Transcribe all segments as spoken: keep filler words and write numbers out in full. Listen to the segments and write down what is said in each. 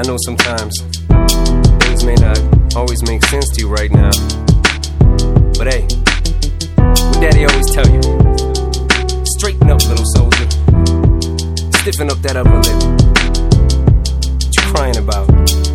know sometimes things may not always make sense to you right now, but hey, what Daddy always tell you: straighten up, little soldier. Stiffen up that upper lip. What you crying about?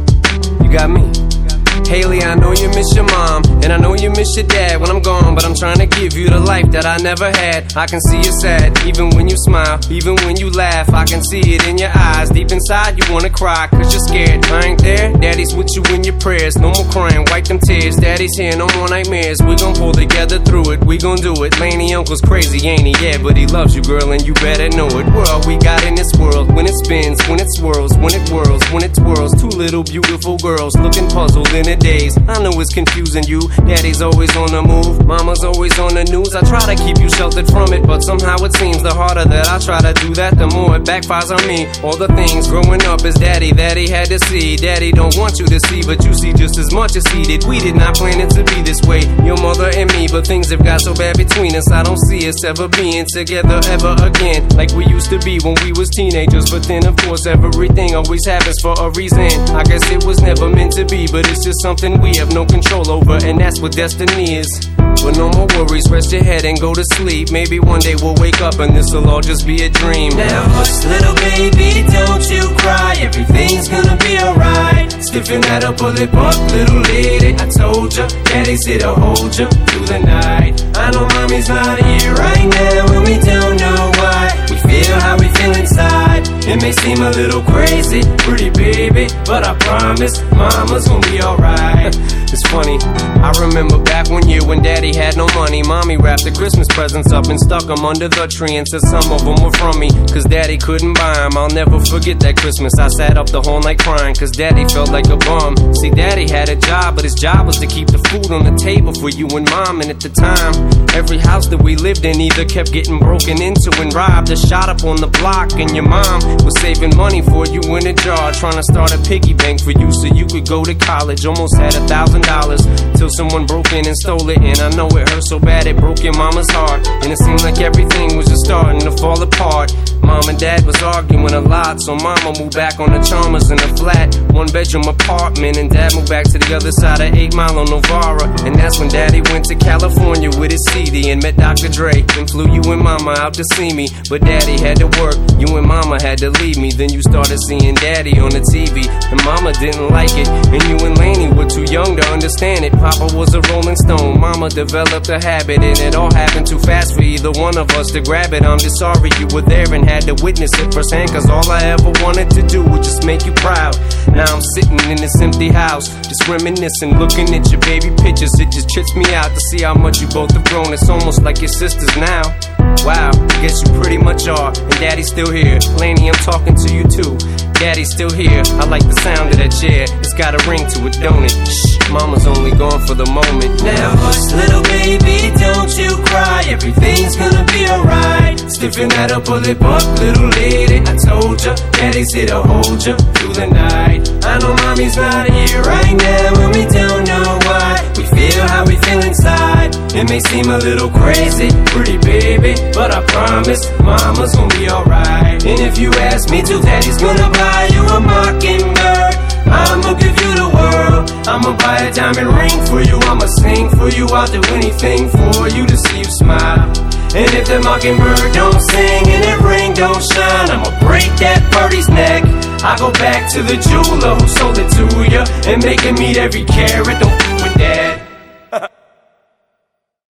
You got me. Haley, I know you miss your mom, and I know you miss your dad when I'm gone, but I'm trying to give you the life that I never had. I can see you sad, even when you smile, even when you laugh. I can see it in your eyes, deep inside you wanna cry, cause you're scared. I ain't there, Daddy's with you in your prayers. No more crying, wipe them tears. Daddy's here, no more nightmares. We gon' pull together through it, we gon' do it. Laney Uncle's crazy, ain't he? Yeah, but he loves you, girl, and you better know it. We're all we got in this world, when it spins, when it swirls, when it whirls, when it twirls. Two little beautiful girls looking puzzled in a daze. I know it's confusing you. Daddy's always on the move, mama's always on the news. I try to keep you sheltered from it, but somehow it seems the harder that I try to do that, the more it backfires on me. All the things growing up as daddy that he had to see, Daddy don't want you to see, but you see just as much as he did. We did not plan it to be this way, your mother and me, but things have got so bad between us. I don't see us ever being together ever again, like we used to be when we was teenagers. But then of course everything always happens for a reason. I guess it was never meant to be, but it's just something we have no control over, and that's what destiny is. But no more worries, rest your head and go to sleep. Maybe one day we'll wake up and this'll all just be a dream. Now hush, little baby, don't you cry. Everything's gonna be alright. Stiffen that upper lip up, little lady. I told ya, Daddy's here to hold ya through the night. I know mommy's not here right now, and we don't know why. We feel how we feel inside. It may seem a little crazy, pretty baby, but I promise mama's gonna be alright. It's funny, I remember back one year when Daddy had no money. Mommy wrapped the Christmas presents up and stuck them under the tree and said some of them were from me, cause Daddy couldn't buy them. I'll never forget that Christmas. I sat up the whole night crying, cause Daddy felt like a bum. See, Daddy had a job, but his job was to keep the food on the table for you and Mom. And at the time, every house that we lived in either kept getting broken into and robbed or shot up on the block. And your mom was saving money for you in a jar, trying to start a piggy bank for you so you could go to college. Almost had a thousand dollars till someone broke in and stole it. And I know it hurt so bad it broke your mama's heart, and it seemed like everything was just starting to fall apart. Mom and Dad was arguing a lot, so Mama moved back on the Chalmers in a flat one bedroom apartment, and Dad moved back to the other side of eight Mile on Novara. And that's when Daddy went to California with his C D and met Doctor Dre, and flew you and Mama out to see me. But Daddy had to work, you and Mama had to leave me. Then you started seeing Daddy on the T V, and Mama didn't like it, and you and Laney were too young to understand it. Papa was a Rolling Stone, Mama developed a habit, and it all happened too fast for either one of us to grab it. I'm just sorry you were there and had to witness it firsthand, cause all I ever wanted to do was just make you proud. Now I'm sitting in this empty house, just reminiscing, looking at your baby pictures. It just trips me out to see how much you both have grown. It's almost like your sisters now. Wow, I guess you pretty much are, and Daddy's still here. Laney, I'm talking to you too. Daddy's still here, I like the sound of that chair. It's got a ring to it, don't it? Shh, Mama's only gone for the moment. Now hush, little baby, don't you cry. Everything's gonna be alright. Stiffen that upper lip up, little lady. I told ya, Daddy's here to hold ya through the night. I know Mommy's not here right now, and we don't know why. We feel how we feel inside. It may seem a little crazy, pretty baby, but I promise Mama's gonna be alright. And if you ask me to, Daddy's gonna buy you a mockingbird. I'ma give you the world. I'ma buy a diamond ring for you. I'ma sing for you. I'll do anything for you to see you smile. And if the mockingbird don't sing and that ring don't shine, I'ma break that birdie's neck. I go back to the jeweler who sold it to ya and make him meet every carat. Don't